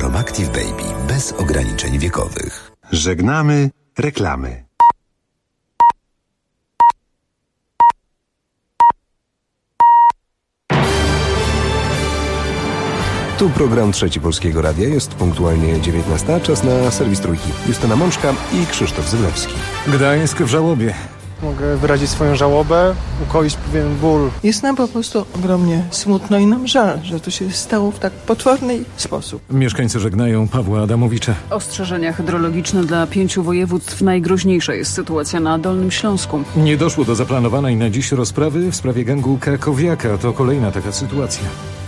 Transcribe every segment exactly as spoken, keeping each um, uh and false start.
Aromactive Baby bez ograniczeń wiekowych. Żegnamy reklamy. Tu program Trzeci Polskiego Radia. Jest punktualnie dziewiętnasta. Czas na serwis Trójki. Justyna Mączka i Krzysztof Zylewski. Gdańsk w żałobie. Mogę wyrazić swoją żałobę, ukoić pewien ból. Jest nam po prostu ogromnie smutno i nam żal, że to się stało w tak potworny sposób. Mieszkańcy żegnają Pawła Adamowicza. Ostrzeżenia hydrologiczne dla pięciu województw. Najgroźniejsza jest sytuacja na Dolnym Śląsku. Nie doszło do zaplanowanej na dziś rozprawy w sprawie gangu Krakowiaka. To kolejna taka sytuacja.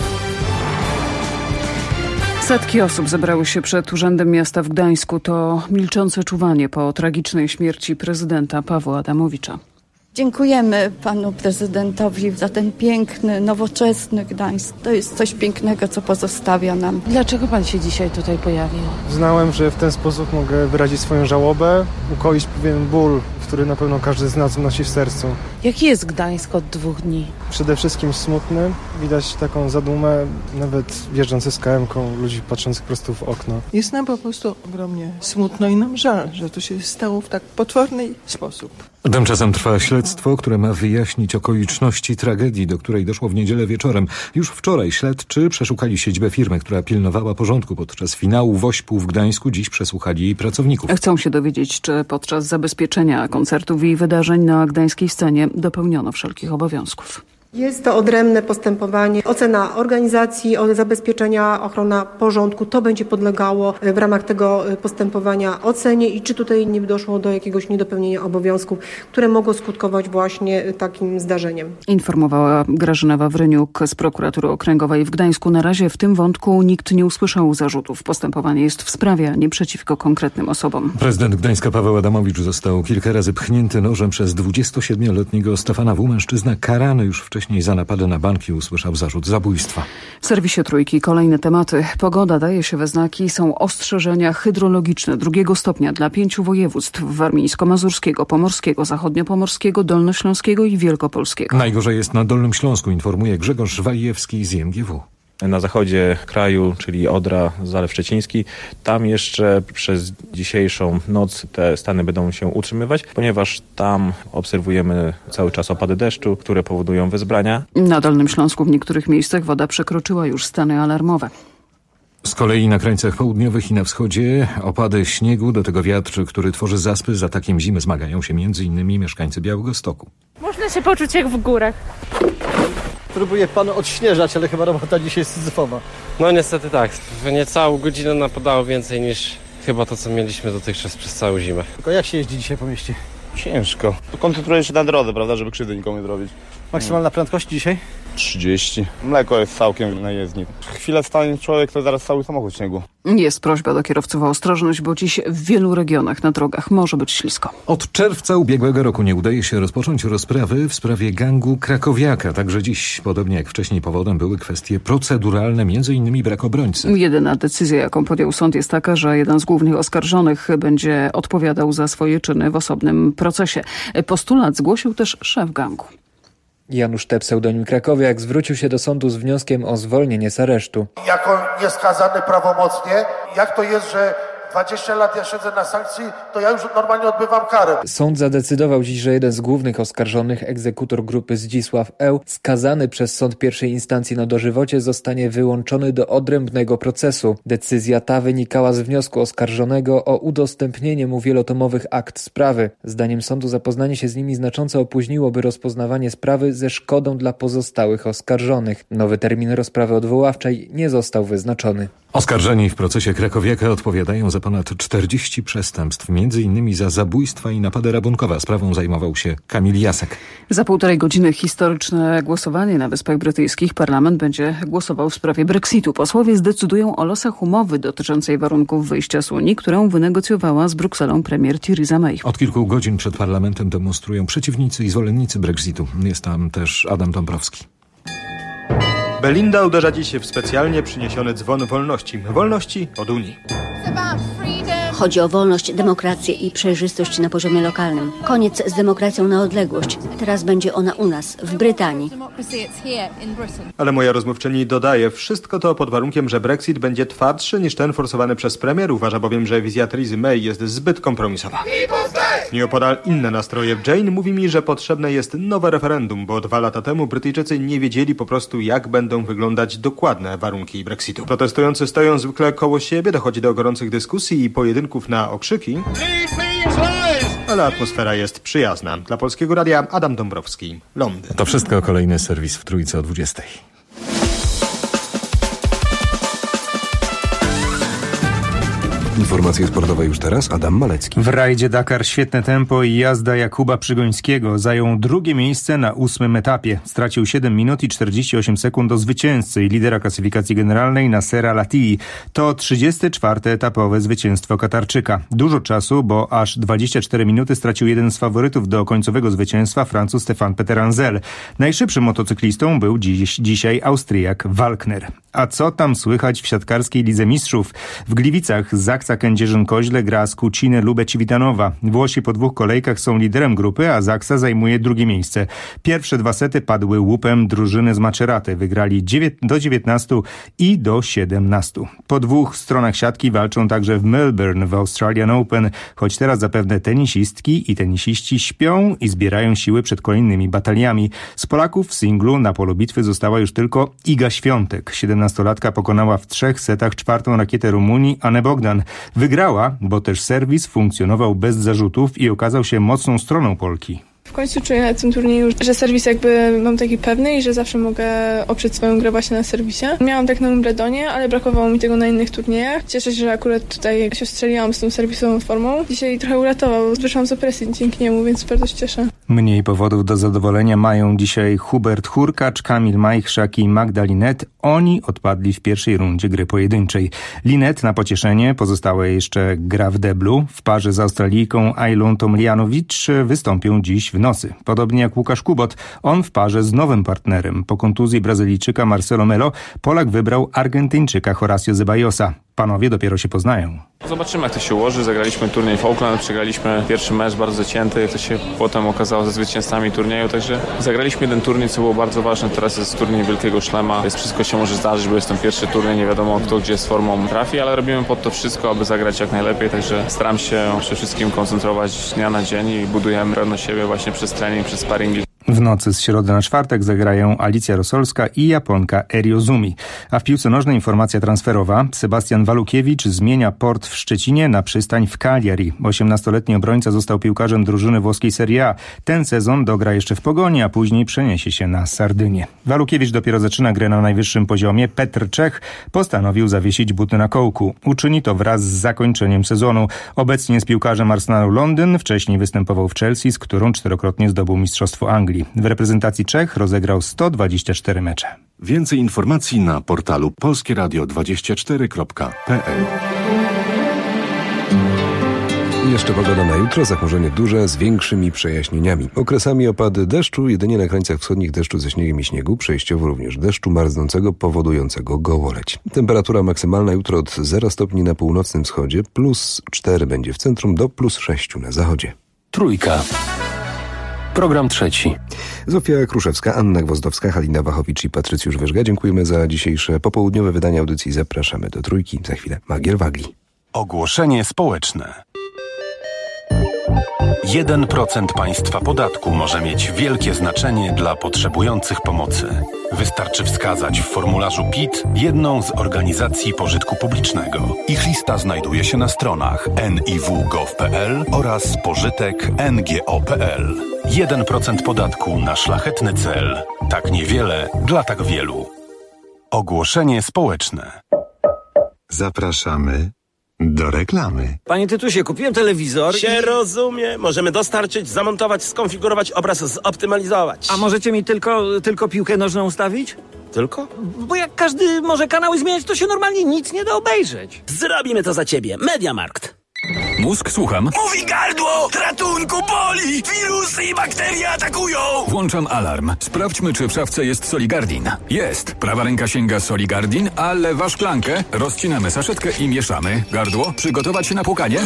Setki osób zebrały się przed Urzędem Miasta w Gdańsku. To milczące czuwanie po tragicznej śmierci prezydenta Pawła Adamowicza. Dziękujemy panu prezydentowi za ten piękny, nowoczesny Gdańsk. To jest coś pięknego, co pozostawia nam. Dlaczego pan się dzisiaj tutaj pojawił? Znałem, że w ten sposób mogę wyrazić swoją żałobę, ukoić pewien ból, który na pewno każdy z nas nosi w sercu. Jaki jest Gdańsk od dwóch dni? Przede wszystkim smutny. Widać taką zadumę, nawet wjeżdżący z K M-ką, ludzi patrzących prosto w okno. Jest nam po prostu ogromnie smutno i nam żal, że to się stało w tak potworny sposób. Tymczasem trwa śledztwo, które ma wyjaśnić okoliczności tragedii, do której doszło w niedzielę wieczorem. Już wczoraj śledczy przeszukali siedzibę firmy, która pilnowała porządku podczas finału Wośpu w Gdańsku. Dziś przesłuchali jej pracowników. Chcą się dowiedzieć, czy podczas zabezpieczenia koncertów i wydarzeń na gdańskiej scenie dopełniono wszelkich obowiązków. Jest to odrębne postępowanie, ocena organizacji, zabezpieczenia, ochrona porządku. To będzie podlegało w ramach tego postępowania ocenie i czy tutaj nie doszło do jakiegoś niedopełnienia obowiązków, które mogą skutkować właśnie takim zdarzeniem. Informowała Grażyna Wawryniuk z Prokuratury Okręgowej w Gdańsku. Na razie w tym wątku nikt nie usłyszał zarzutów. Postępowanie jest w sprawie, a nie przeciwko konkretnym osobom. Prezydent Gdańska Paweł Adamowicz został kilka razy pchnięty nożem przez dwudziestosiedmioletniego Stefana W. Mężczyzna karany już wcześniej za napady na banki usłyszał zarzut zabójstwa. W serwisie Trójki kolejne tematy. Pogoda daje się we znaki. Są ostrzeżenia hydrologiczne drugiego stopnia dla pięciu województw: warmińsko-mazurskiego, pomorskiego, zachodniopomorskiego, dolnośląskiego i wielkopolskiego. Najgorzej jest na Dolnym Śląsku, informuje Grzegorz Walijewski z I M G W. Na zachodzie kraju, czyli Odra, Zalew Szczeciński, tam jeszcze przez dzisiejszą noc te stany będą się utrzymywać, ponieważ tam obserwujemy cały czas opady deszczu, które powodują wezbrania. Na Dolnym Śląsku w niektórych miejscach woda przekroczyła już stany alarmowe. Z kolei na krańcach południowych i na wschodzie opady śniegu, do tego wiatr, który tworzy zaspy. Z atakiem zimy zmagają się między innymi mieszkańcy Białegostoku. Można się poczuć jak w górach. Próbuję pan odśnieżać, ale chyba robota dzisiaj jest syzyfowa. No niestety tak. W niecałą godzinę napadało więcej niż chyba to, co mieliśmy dotychczas przez całą zimę. Tylko jak się jeździ dzisiaj po mieście? Ciężko. Koncentrujesz się na drodze, prawda, żeby krzywdy nikomu nie zrobić. Maksymalna prędkość dzisiaj? trzydzieści. Mleko jest całkiem na jezdni. Chwilę stanie człowiek, to zaraz cały samochód w śniegu. Jest prośba do kierowców o ostrożność, bo dziś w wielu regionach na drogach może być ślisko. Od czerwca ubiegłego roku nie udaje się rozpocząć rozprawy w sprawie gangu Krakowiaka. Także dziś, podobnie jak wcześniej, powodem były kwestie proceduralne, między innymi brak obrońcy. Jedyna decyzja, jaką podjął sąd, jest taka, że jeden z głównych oskarżonych będzie odpowiadał za swoje czyny w osobnym procesie. Postulat zgłosił też szef gangu. Janusz T., pseudonim Krakowiak, zwrócił się do sądu z wnioskiem o zwolnienie z aresztu. Jako nieskazany prawomocnie, jak to jest, że dwadzieścia lat ja siedzę na sankcji, to ja już normalnie odbywam karę. Sąd zadecydował dziś, że jeden z głównych oskarżonych, egzekutor grupy Zdzisław Eł, skazany przez sąd pierwszej instancji na dożywocie, zostanie wyłączony do odrębnego procesu. Decyzja ta wynikała z wniosku oskarżonego o udostępnienie mu wielotomowych akt sprawy. Zdaniem sądu zapoznanie się z nimi znacząco opóźniłoby rozpoznawanie sprawy ze szkodą dla pozostałych oskarżonych. Nowy termin rozprawy odwoławczej nie został wyznaczony. Oskarżeni w procesie Krakowiaka odpowiadają za ponad czterdzieści przestępstw, między innymi za zabójstwa i napady rabunkowe. Sprawą zajmował się Kamil Jasek. Za półtorej godziny historyczne głosowanie na Wyspach Brytyjskich. Parlament będzie głosował w sprawie Brexitu. Posłowie zdecydują o losach umowy dotyczącej warunków wyjścia z Unii, którą wynegocjowała z Brukselą premier Theresa May. Od kilku godzin przed parlamentem demonstrują przeciwnicy i zwolennicy Brexitu. Jest tam też Adam Dąbrowski. Belinda uderza dziś w specjalnie przyniesiony dzwon wolności. Wolności od Unii. Chodzi o wolność, demokrację i przejrzystość na poziomie lokalnym. Koniec z demokracją na odległość. Teraz będzie ona u nas, w Brytanii. Ale moja rozmówczyni dodaje, wszystko to pod warunkiem, że Brexit będzie twardszy niż ten forsowany przez premier. Uważa bowiem, że wizja Teresy May jest zbyt kompromisowa. Nieopodal inne nastroje. Jane mówi mi, że potrzebne jest nowe referendum, bo dwa lata temu Brytyjczycy nie wiedzieli po prostu, jak będą wyglądać dokładne warunki Brexitu. Protestujący stoją zwykle koło siebie, dochodzi do gorących dyskusji i pojedynków na okrzyki, ale atmosfera jest przyjazna. Dla Polskiego Radia Adam Dąbrowski, Londyn. To wszystko, kolejny serwis w Trójce o dwudziestej. Informacje sportowe już teraz, Adam Malecki. W rajdzie Dakar świetne tempo i jazda Jakuba Przygońskiego. Zajął drugie miejsce na ósmym etapie. Stracił siedem minut i czterdzieści osiem sekund do zwycięzcy i lidera klasyfikacji generalnej Nassera Latii. To trzydzieste czwarte etapowe zwycięstwo Katarczyka. Dużo czasu, bo aż dwadzieścia cztery minuty stracił jeden z faworytów do końcowego zwycięstwa, Francuz Stefan Peteranzel. Najszybszym motocyklistą był dziś, dzisiaj Austriak Walkner. A co tam słychać w siatkarskiej Lidze Mistrzów? W Gliwicach Zaksa Kędzierzyn-Koźle gra z Kuciny Lubę-Civitanowa. Włosi po dwóch kolejkach są liderem grupy, a Zaksa zajmuje drugie miejsce. Pierwsze dwa sety padły łupem drużyny z Maceraty. Wygrali do dziewiętnastu i do siedemnastu. Po dwóch stronach siatki walczą także w Melbourne w Australian Open, choć teraz zapewne tenisistki i tenisiści śpią i zbierają siły przed kolejnymi bataliami. Z Polaków w singlu na polu bitwy została już tylko Iga Świątek. siedemnastolatka pokonała w trzech setach czwartą rakietę Rumunii Anę Bogdan. Wygrała, bo też serwis funkcjonował bez zarzutów i okazał się mocną stroną Polki. W końcu czuję na tym turnieju, że serwis jakby mam taki pewny i że zawsze mogę oprzeć swoją grę właśnie na serwisie. Miałam tak na Wimbledonie, ale brakowało mi tego na innych turniejach. Cieszę się, że akurat tutaj się strzeliłam z tą serwisową formą. Dzisiaj trochę uratował, wyszłam z opresji dzięki niemu, więc bardzo się cieszę. Mniej powodów do zadowolenia mają dzisiaj Hubert Hurkacz, Kamil Majchrzak i Magda Linette. Oni odpadli w pierwszej rundzie gry pojedynczej. Linette na pocieszenie pozostała jeszcze gra w deblu. W parze z Australijką Ailą Tomljanovic wystąpią dziś w nocy. Podobnie jak Łukasz Kubot, on w parze z nowym partnerem. Po kontuzji Brazylijczyka Marcelo Melo Polak wybrał Argentyńczyka Horacio Zeballosa. Panowie dopiero się poznają. Zobaczymy, jak to się ułoży. Zagraliśmy turniej w Auckland, przegraliśmy pierwszy mecz bardzo zacięty, to się potem okazało ze zwycięzcami turnieju, także zagraliśmy jeden turniej, co było bardzo ważne. Teraz jest turniej Wielkiego Szlema, jest wszystko się może zdarzyć, bo jest ten pierwszy turniej, nie wiadomo kto gdzie z formą trafi, ale robimy pod to wszystko, aby zagrać jak najlepiej, także staram się przede wszystkim koncentrować dnia na dzień i budujemy pewność siebie właśnie przez trening, przez sparingi. W nocy z środy na czwartek zagrają Alicja Rosolska i Japonka Eri Ozumi. A w piłce nożnej informacja transferowa. Sebastian Walukiewicz zmienia port w Szczecinie na przystań w Cagliari. osiemnastoletni obrońca został piłkarzem drużyny włoskiej Serie A. Ten sezon dogra jeszcze w Pogoni, a później przeniesie się na Sardynię. Walukiewicz dopiero zaczyna grę na najwyższym poziomie. Petr Czech postanowił zawiesić buty na kołku. Uczyni to wraz z zakończeniem sezonu. Obecnie jest piłkarzem Arsenalu Londyn. Wcześniej występował w Chelsea, z którą czterokrotnie zdobył Mistrzostwo Anglii. W reprezentacji Czech rozegrał sto dwadzieścia cztery mecze. Więcej informacji na portalu polskie radio dwadzieścia cztery kropka p l. Jeszcze pogoda na jutro, zachmurzenie duże z większymi przejaśnieniami. Okresami opady deszczu, jedynie na krańcach wschodnich deszczu ze śniegiem i śniegu, przejściowo również deszczu marznącego powodującego gołoleć. Temperatura maksymalna jutro od zera stopni na północnym wschodzie, plus cztery będzie w centrum, do plus sześć na zachodzie. Trójka. Program trzeci. Zofia Kruszewska, Anna Gwozdowska, Halina Wachowicz i Patrycjusz Wyżga. Dziękujemy za dzisiejsze popołudniowe wydanie audycji. Zapraszamy do Trójki. Za chwilę Magier Wagli. Ogłoszenie społeczne. jeden procent państwa podatku może mieć wielkie znaczenie dla potrzebujących pomocy. Wystarczy wskazać w formularzu P I T jedną z organizacji pożytku publicznego. Ich lista znajduje się na stronach en i w kropka gov kropka p l oraz pożytek kropka n g o kropka p l. jeden procent podatku na szlachetny cel. Tak niewiele dla tak wielu. Ogłoszenie społeczne. Zapraszamy do reklamy. Panie Tytusie, kupiłem telewizor się i... rozumie. Możemy dostarczyć, zamontować, skonfigurować obraz, zoptymalizować. A możecie mi tylko, tylko piłkę nożną ustawić? Tylko? Bo jak każdy może kanały zmieniać, to się normalnie nic nie da obejrzeć. Zrobimy to za ciebie. Mediamarkt. mózg, słucham. Mówi gardło! Ratunku, boli! Wirusy i bakterie atakują! Włączam alarm. Sprawdźmy, czy w szafce jest Soligardin. Jest. Prawa ręka sięga Soligardin, a lewa szklankę. Rozcinamy saszetkę i mieszamy. Gardło, przygotować się na płukanie.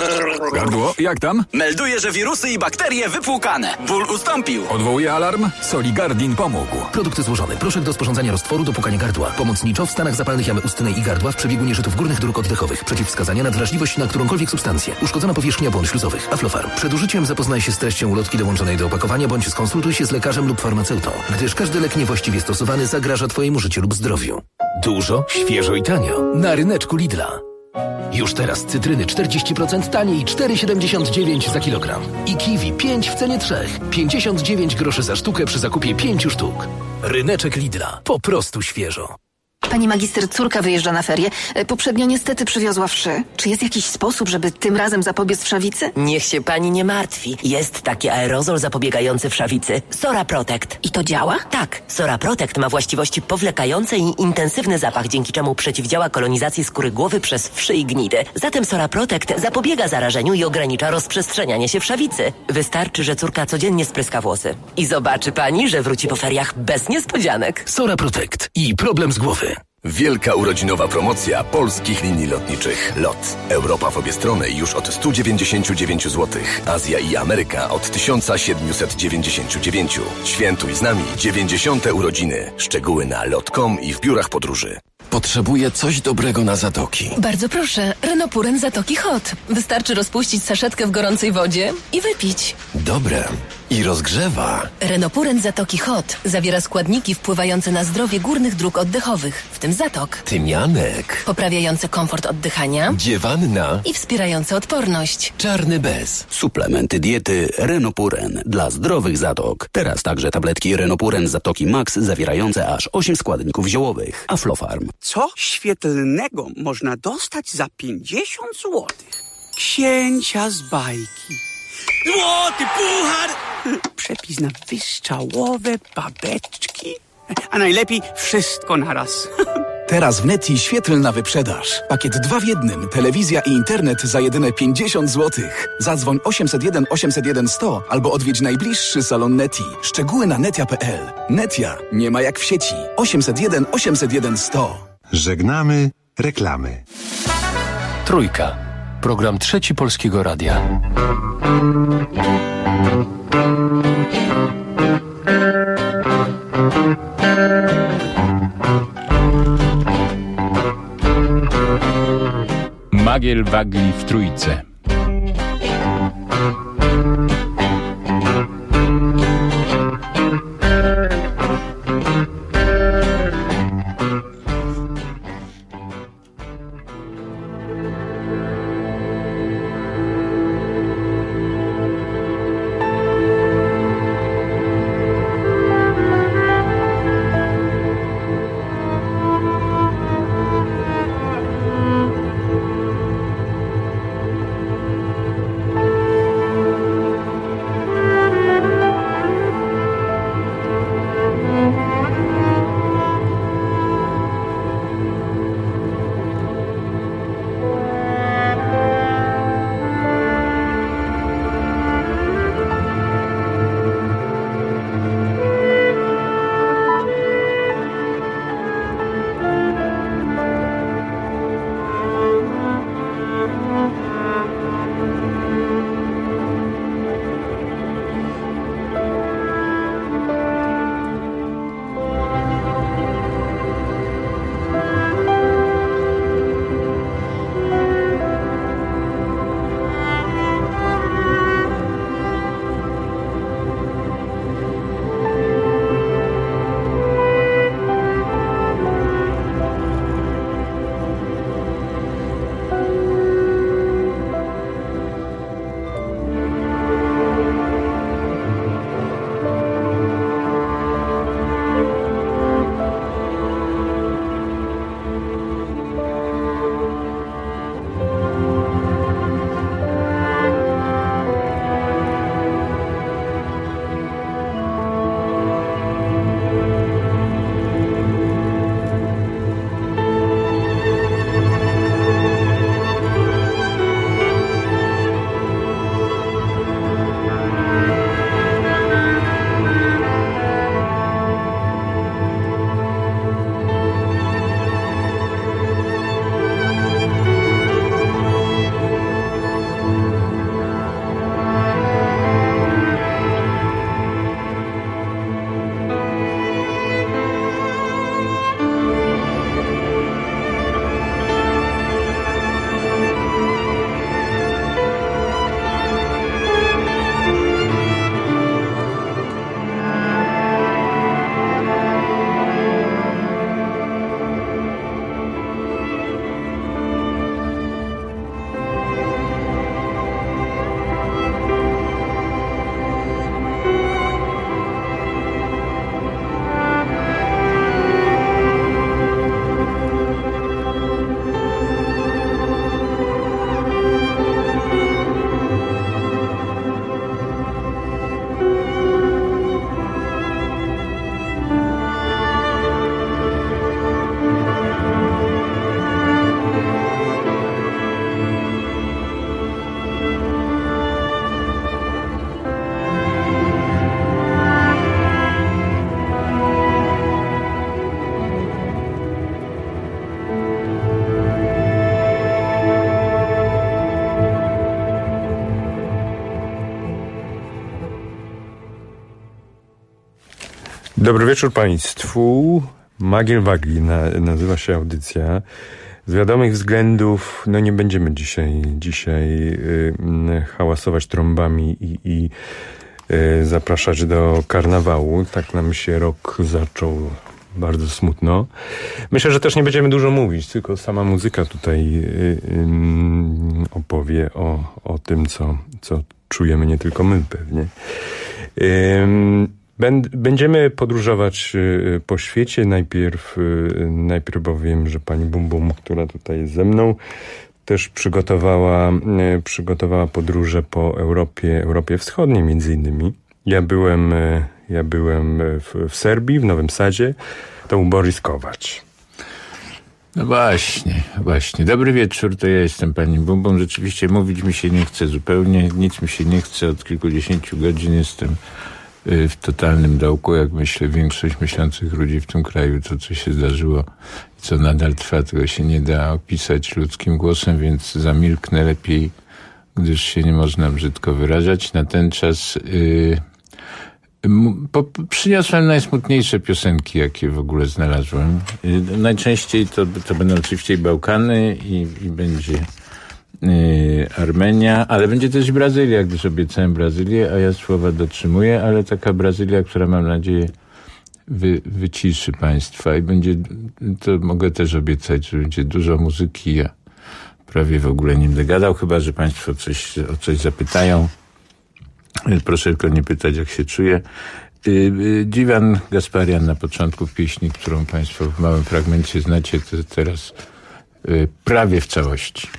Gardło, jak tam? Melduję, że wirusy i bakterie wypłukane. Ból ustąpił. Odwołuję alarm. Soligardin pomógł. Produkt złożony. Proszek do sporządzania roztworu do płukania gardła. Pomocniczo w stanach zapalnych jamy ustnej i gardła w przebiegu nieżytów górnych dróg oddechowych. Przeciwwskazania na wrażliwość na którąkolwiek substancję. Uszkodzona powierzchnia błon śluzowych. Aflofarm. Przed użyciem zapoznaj się z treścią ulotki dołączonej do opakowania bądź skonsultuj się z lekarzem lub farmaceutą, gdyż każdy lek niewłaściwie stosowany zagraża Twojemu życiu lub zdrowiu. Dużo, świeżo i tanio. Na ryneczku Lidla. Już teraz cytryny czterdzieści procent taniej, cztery siedemdziesiąt dziewięć za kilogram. I kiwi pięć w cenie trzech, pięćdziesiąt dziewięć groszy za sztukę przy zakupie pięciu sztuk. Ryneczek Lidla. Po prostu świeżo. Pani magister, córka wyjeżdża na ferie. Poprzednio niestety przywiozła wszy. Czy jest jakiś sposób, żeby tym razem zapobiec wszawicy? Niech się pani nie martwi. Jest taki aerozol zapobiegający wszawicy. Sora Protect. I to działa? Tak. Sora Protect ma właściwości powlekające i intensywny zapach, dzięki czemu przeciwdziała kolonizacji skóry głowy przez wszy i gnidy. Zatem Sora Protect zapobiega zarażeniu i ogranicza rozprzestrzenianie się wszawicy. Wystarczy, że córka codziennie spryska włosy. I zobaczy pani, że wróci po feriach bez niespodzianek. Sora Protect i problem z głowy. Wielka urodzinowa promocja polskich linii lotniczych LOT. Europa w obie strony już od sto dziewięćdziesiąt dziewięć złotych. Azja i Ameryka od tysiąc siedemset dziewięćdziesiąt dziewięć. Świętuj z nami dziewięćdziesiąte urodziny. Szczegóły na lot kropka com i w biurach podróży. Potrzebuję coś dobrego na zatoki. Bardzo proszę, Renopuren Zatoki Hot. Wystarczy rozpuścić saszetkę w gorącej wodzie i wypić. Dobre. I rozgrzewa. Renopuren Zatoki Hot zawiera składniki wpływające na zdrowie górnych dróg oddechowych, w tym zatok. Tymianek. Poprawiające komfort oddychania. Dziewanna. I wspierające odporność. Czarny bez. Suplementy diety Renopuren dla zdrowych zatok. Teraz także tabletki Renopuren Zatoki Max zawierające aż osiem składników ziołowych. Aflofarm. Co świetlnego można dostać za pięćdziesiąt złotych? Księcia z bajki. Złoty puchar! Przepis na wystrzałowe babeczki. A najlepiej wszystko naraz. Teraz w Neti świetlna wyprzedaż. Pakiet dwa w jednym. Telewizja i internet za jedyne pięćdziesiąt złotych. Zadzwoń osiemset jeden osiemset jeden sto albo odwiedź najbliższy salon Neti. Szczegóły na netia kropka p l. Netia nie ma jak w sieci. osiemset jeden osiemset jeden sto. Żegnamy reklamy. Trójka. Program Trzeci Polskiego Radia. Magiel Wagli w Trójce. Dobry wieczór Państwu. Magiel Wagli na, nazywa się audycja. Z wiadomych względów no nie będziemy dzisiaj, dzisiaj y, hałasować trąbami i, i y, zapraszać do karnawału. Tak nam się rok zaczął bardzo smutno. Myślę, że też nie będziemy dużo mówić, tylko sama muzyka tutaj y, y, opowie o, o tym, co, co czujemy nie tylko my pewnie. Y, Będziemy podróżować po świecie. Najpierw, najpierw bowiem, że pani Bum Bum, która tutaj jest ze mną, też przygotowała, przygotowała podróże po Europie, Europie Wschodniej między innymi. Ja byłem, ja byłem w, w Serbii, w Nowym Sadzie. To był Boris Kowacz. No właśnie, właśnie. Dobry wieczór, to ja jestem pani Bum Bum. Rzeczywiście mówić mi się nie chce zupełnie, nic mi się nie chce. Od kilkudziesięciu godzin jestem w totalnym dołku, jak myślę, większość myślących ludzi w tym kraju, to co się zdarzyło i co nadal trwa, tego się nie da opisać ludzkim głosem, więc zamilknę lepiej, gdyż się nie można brzydko wyrażać. Na ten czas yy, po, przyniosłem najsmutniejsze piosenki, jakie w ogóle znalazłem. Yy, najczęściej to, to będą oczywiście Bałkany i, i będzie Yy, Armenia, ale będzie też Brazylia, gdyż obiecałem Brazylię, a ja słowa dotrzymuję, ale taka Brazylia, która mam nadzieję wy, wyciszy państwa i będzie, to mogę też obiecać, że będzie dużo muzyki. Ja prawie w ogóle nie będę gadał, chyba że państwo coś, o coś zapytają. Proszę tylko nie pytać, jak się czuję. Yy, yy, Dziwan Gasparian na początku w pieśni, którą państwo w małym fragmencie znacie, to teraz yy, prawie w całości.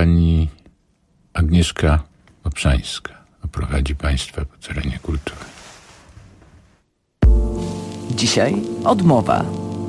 pani Agnieszka Obszańska oprowadzi państwa po terenie kultury. Dzisiaj odmowa.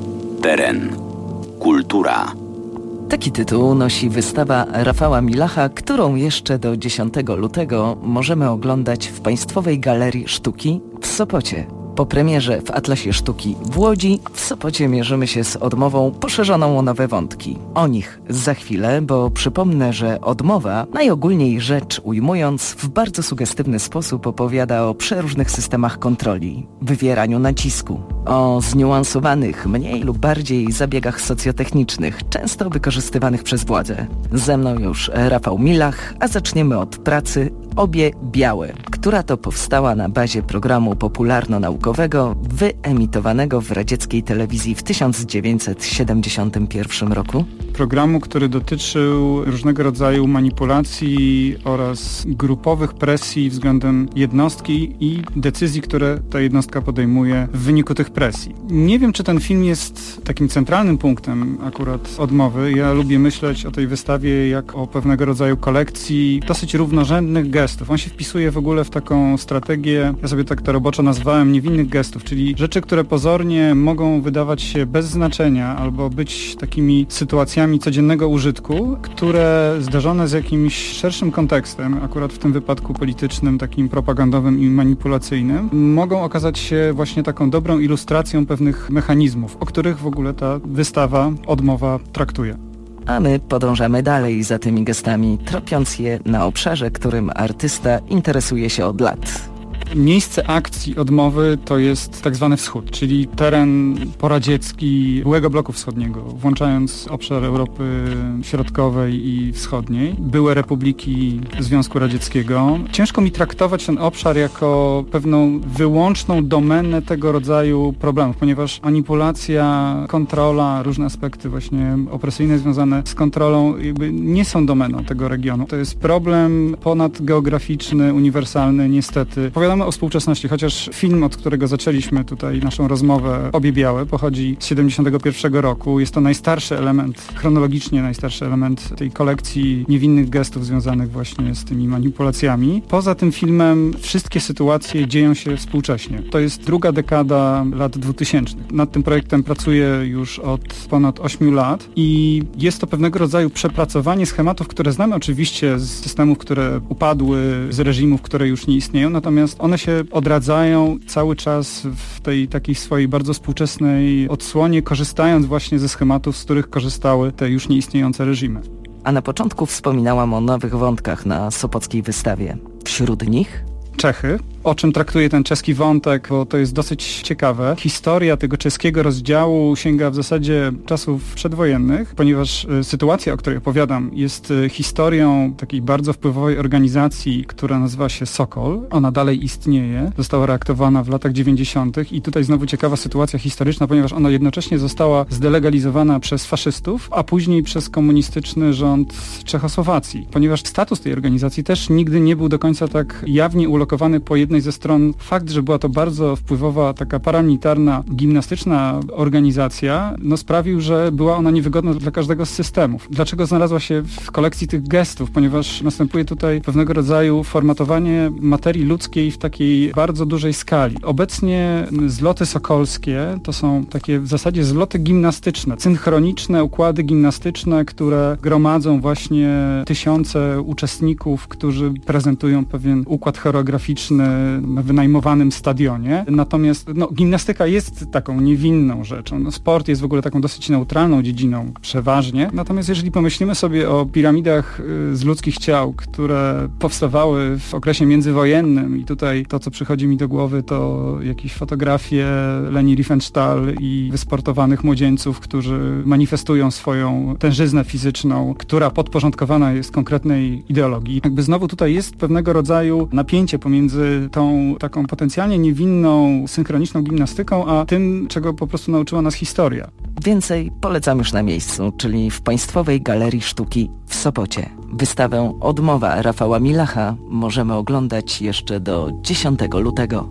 Teren. Kultura. Taki tytuł nosi wystawa Rafała Milacha, którą jeszcze do dziesiątego lutego możemy oglądać w Państwowej Galerii Sztuki w Sopocie. Po premierze w Atlasie Sztuki w Łodzi w Sopocie mierzymy się z odmową poszerzoną o nowe wątki. O nich za chwilę, bo przypomnę, że odmowa, najogólniej rzecz ujmując, w bardzo sugestywny sposób opowiada o przeróżnych systemach kontroli, wywieraniu nacisku, o zniuansowanych, mniej lub bardziej zabiegach socjotechnicznych, często wykorzystywanych przez władzę. Ze mną już Rafał Milach, a zaczniemy od pracy Obie Białe, która to powstała na bazie programu popularno-naukowego wyemitowanego w radzieckiej telewizji w tysiąc dziewięćset siedemdziesiątym pierwszym roku. Programu, który dotyczył różnego rodzaju manipulacji oraz grupowych presji względem jednostki i decyzji, które ta jednostka podejmuje w wyniku tych presji. Nie wiem, czy ten film jest takim centralnym punktem akurat odmowy. Ja lubię myśleć o tej wystawie jak o pewnego rodzaju kolekcji dosyć równorzędnych gestów. On się wpisuje w ogóle w taką strategię, ja sobie tak to roboczo nazwałem, niewinnych gestów, czyli rzeczy, które pozornie mogą wydawać się bez znaczenia albo być takimi sytuacjami codziennego użytku, które zdarzone z jakimś szerszym kontekstem, akurat w tym wypadku politycznym, takim propagandowym i manipulacyjnym, mogą okazać się właśnie taką dobrą ilustracją pewnych mechanizmów, o których w ogóle ta wystawa Odmowa traktuje. A my podążamy dalej za tymi gestami, tropiąc je na obszarze, którym artysta interesuje się od lat. Miejsce akcji odmowy to jest tak zwany wschód, czyli teren poradziecki byłego bloku wschodniego, włączając obszar Europy Środkowej i Wschodniej, były republiki Związku Radzieckiego. Ciężko mi traktować ten obszar jako pewną wyłączną domenę tego rodzaju problemów, ponieważ manipulacja, kontrola, różne aspekty właśnie opresyjne związane z kontrolą jakby nie są domeną tego regionu. To jest problem ponadgeograficzny, uniwersalny, niestety. Opowiadamy o współczesności, chociaż film, od którego zaczęliśmy tutaj naszą rozmowę, Obie Białe, pochodzi z siedemdziesiątego pierwszego roku. Jest to najstarszy element, chronologicznie najstarszy element tej kolekcji niewinnych gestów związanych właśnie z tymi manipulacjami. Poza tym filmem wszystkie sytuacje dzieją się współcześnie. To jest druga dekada lat dwutysięcznych. Nad tym projektem pracuję już od ponad ośmiu lat i jest to pewnego rodzaju przepracowanie schematów, które znamy oczywiście z systemów, które upadły, z reżimów, które już nie istnieją, natomiast one się odradzają cały czas w tej takiej swojej bardzo współczesnej odsłonie, korzystając właśnie ze schematów, z których korzystały te już nieistniejące reżimy. A na początku wspominałam o nowych wątkach na sopockiej wystawie. Wśród nich Czechy. O czym traktuje ten czeski wątek, bo to jest dosyć ciekawe. Historia tego czeskiego rozdziału sięga w zasadzie czasów przedwojennych, ponieważ y, sytuacja, o której opowiadam, jest y, historią takiej bardzo wpływowej organizacji, która nazywa się Sokol. Ona dalej istnieje, została reaktywowana w latach dziewięćdziesiątych i tutaj znowu ciekawa sytuacja historyczna, ponieważ ona jednocześnie została zdelegalizowana przez faszystów, a później przez komunistyczny rząd Czechosłowacji, ponieważ status tej organizacji też nigdy nie był do końca tak jawnie ulokowany po jednej ze stron. Fakt, że była to bardzo wpływowa, taka paramilitarna, gimnastyczna organizacja, no sprawił, że była ona niewygodna dla każdego z systemów. Dlaczego znalazła się w kolekcji tych gestów? Ponieważ następuje tutaj pewnego rodzaju formatowanie materii ludzkiej w takiej bardzo dużej skali. Obecnie zloty sokolskie to są takie w zasadzie zloty gimnastyczne, synchroniczne układy gimnastyczne, które gromadzą właśnie tysiące uczestników, którzy prezentują pewien układ choreograficzny na wynajmowanym stadionie. Natomiast no, gimnastyka jest taką niewinną rzeczą. No, sport jest w ogóle taką dosyć neutralną dziedziną przeważnie. Natomiast jeżeli pomyślimy sobie o piramidach y, z ludzkich ciał, które powstawały w okresie międzywojennym i tutaj to, co przychodzi mi do głowy, to jakieś fotografie Leni Riefenstahl i wysportowanych młodzieńców, którzy manifestują swoją tężyznę fizyczną, która podporządkowana jest konkretnej ideologii. Jakby znowu tutaj jest pewnego rodzaju napięcie pomiędzy tą taką potencjalnie niewinną, synchroniczną gimnastyką, a tym, czego po prostu nauczyła nas historia. Więcej polecam już na miejscu, czyli w Państwowej Galerii Sztuki w Sopocie. Wystawę Odmowa Rafała Milacha możemy oglądać jeszcze do dziesiątego lutego.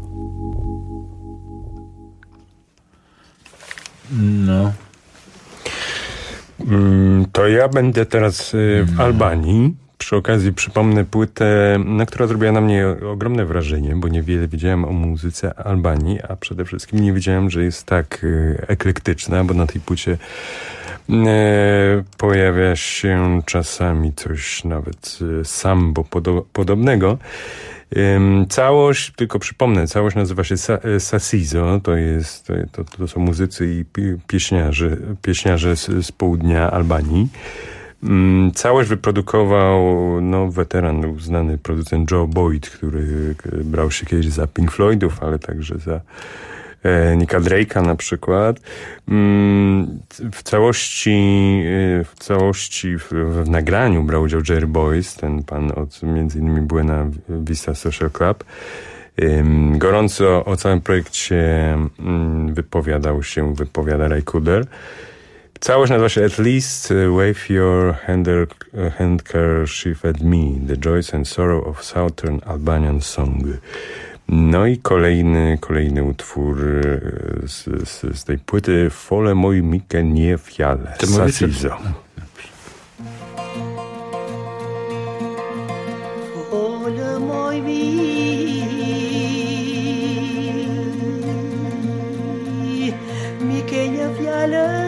No. To ja będę teraz w Albanii. Przy okazji przypomnę płytę, na która zrobiła na mnie ogromne wrażenie, bo niewiele wiedziałem o muzyce Albanii, a przede wszystkim nie wiedziałem, że jest tak eklektyczna, bo na tej płycie e, pojawia się czasami coś nawet sambo podo- podobnego. Um, całość, tylko przypomnę, całość nazywa się Sa- Sasizo, to jest, to, to są muzycy i pieśniarze, pieśniarze z, z południa Albanii. Um, całość wyprodukował no, weteran, uznany producent Joe Boyd, który brał się kiedyś za Pink Floydów, ale także za e, Nicka Drake'a na przykład. Um, w całości, w całości w, w nagraniu brał udział Jerry Boyce, ten pan od między innymi Buena Vista Social Club. Um, gorąco o całym projekcie um, wypowiadał się, wypowiada Ray Cooder. Całość nazywa się At Least Wave Your Hander, Handkerchief at Me, The Joys and Sorrow of Southern Albanian Song. No i kolejny, kolejny utwór z, z, z tej płyty Fole moj mike nie fiale, Sasizo. Fole moj mike nie fiale,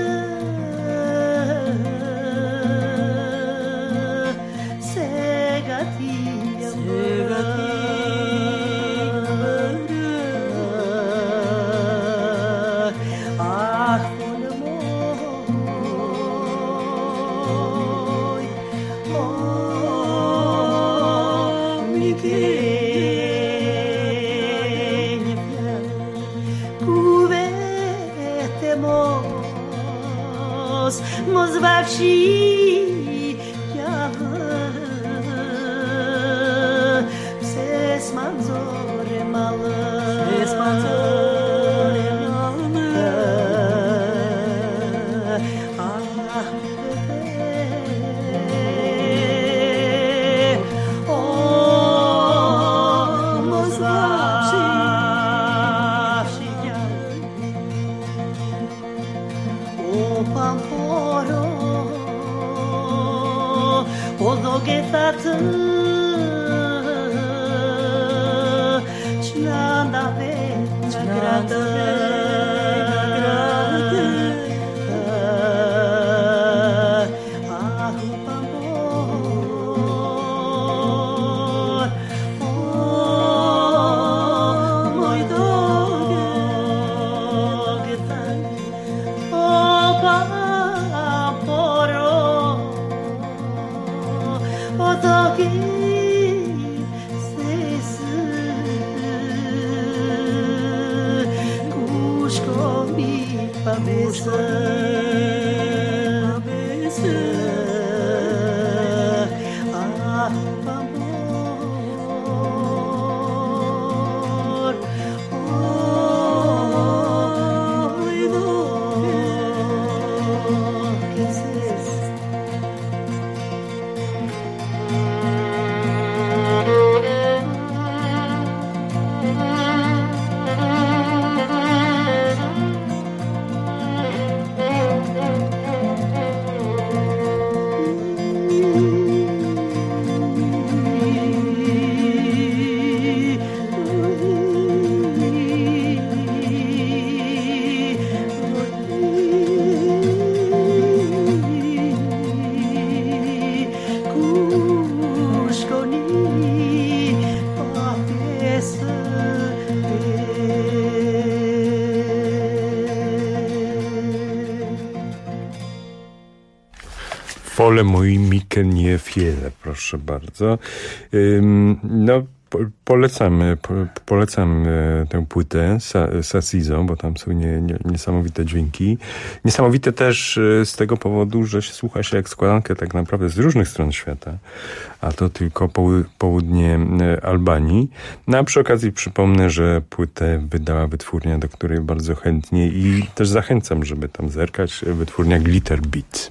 Fole moi mike nie fiele, proszę bardzo. Ym, no, po, polecamy, po, polecam e, tę płytę Sa, Sasizo, bo tam są nie, nie, niesamowite dźwięki. Niesamowite też e, z tego powodu, że się słucha się jak składankę tak naprawdę z różnych stron świata, a to tylko poł, południe e, Albanii. No a przy okazji przypomnę, że płytę wydała wytwórnia, do której bardzo chętnie i też zachęcam, żeby tam zerkać, wytwórnia Glitter Beat.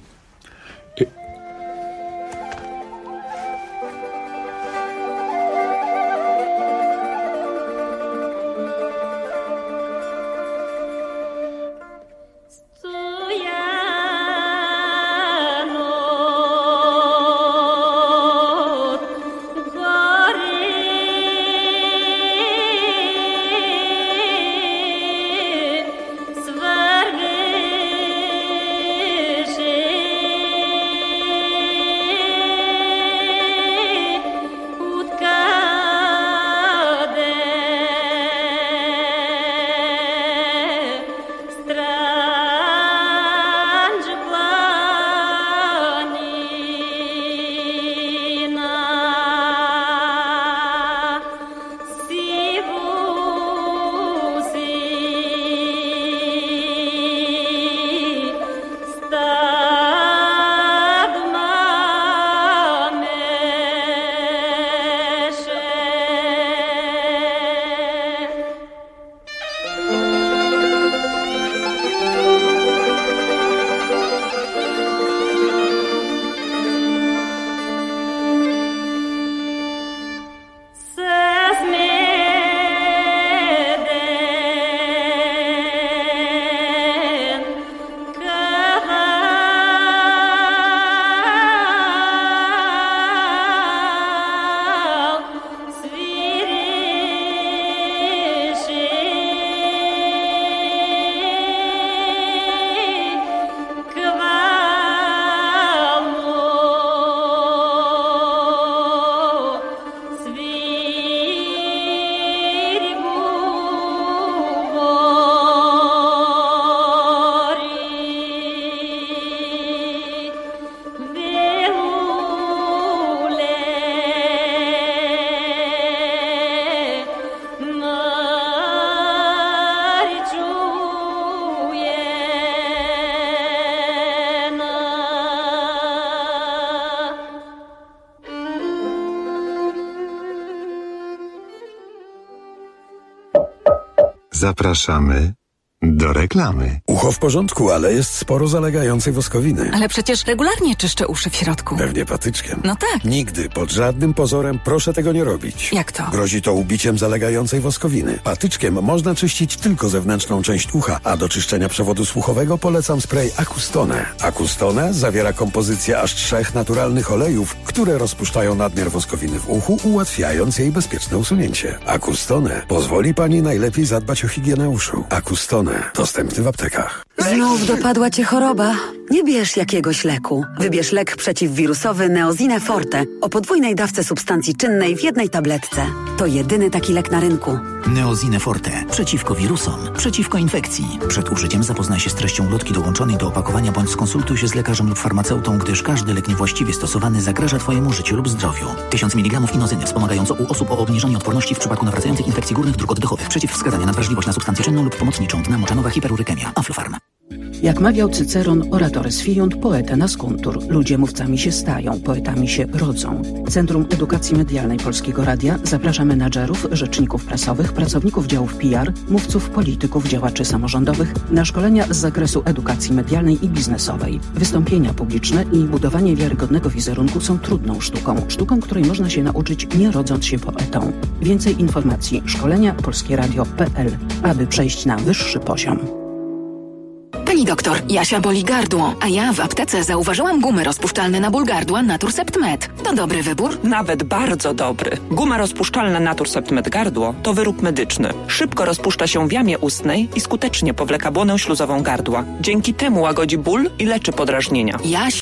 Zapraszamy do reklamy. Ucho w porządku, ale jest sporo zalegającej woskowiny. Ale przecież regularnie czyszczę uszy w środku. Pewnie patyczkiem. No tak. Nigdy, pod żadnym pozorem proszę tego nie robić. Jak to? Grozi to ubiciem zalegającej woskowiny. Patyczkiem można czyścić tylko zewnętrzną część ucha, a do czyszczenia przewodu słuchowego polecam spray Acustone. Acustone zawiera kompozycję aż trzech naturalnych olejów, które rozpuszczają nadmiar woskowiny w uchu, ułatwiając jej bezpieczne usunięcie. Acustone pozwoli pani najlepiej zadbać o higienę uszu. Acustone. Dostępny w aptekach. Znów dopadła cię choroba? Nie bierz jakiegoś leku. Wybierz lek przeciwwirusowy Neozine Forte o podwójnej dawce substancji czynnej w jednej tabletce. To jedyny taki lek na rynku. Neozine Forte. Przeciwko wirusom. Przeciwko infekcji. Przed użyciem zapoznaj się z treścią ulotki dołączonej do opakowania bądź skonsultuj się z lekarzem lub farmaceutą, gdyż każdy lek niewłaściwie stosowany zagraża twojemu życiu lub zdrowiu. tysiąc miligramów inozyny wspomagająco u osób o obniżonej odporności w przypadku nawracających infekcji górnych dróg oddechowych. Przeciwwskazania na wrażliwość na substancję czynną lub pomocniczą. Dna moczanowa hiperurykemia. Aflofarm. Jak mawiał Cyceron, oratores fiunt, poeta nascuntur. Ludzie mówcami się stają, poetami się rodzą. Centrum Edukacji Medialnej Polskiego Radia zaprasza menadżerów, rzeczników prasowych, pracowników działów P R, mówców, polityków, działaczy samorządowych na szkolenia z zakresu edukacji medialnej i biznesowej. Wystąpienia publiczne i budowanie wiarygodnego wizerunku są trudną sztuką. Sztuką, której można się nauczyć, nie rodząc się poetą. Więcej informacji szkolenia polskieradio kropka p l, aby przejść na wyższy poziom. Pani doktor, Jasia boli gardło, a ja w aptece zauważyłam gumy rozpuszczalne na ból gardła Naturcept Med. To dobry wybór? Nawet bardzo dobry. Guma rozpuszczalna Naturcept Med gardło to wyrób medyczny. Szybko rozpuszcza się w jamie ustnej i skutecznie powleka błonę śluzową gardła. Dzięki temu łagodzi ból i leczy podrażnienia. Jaś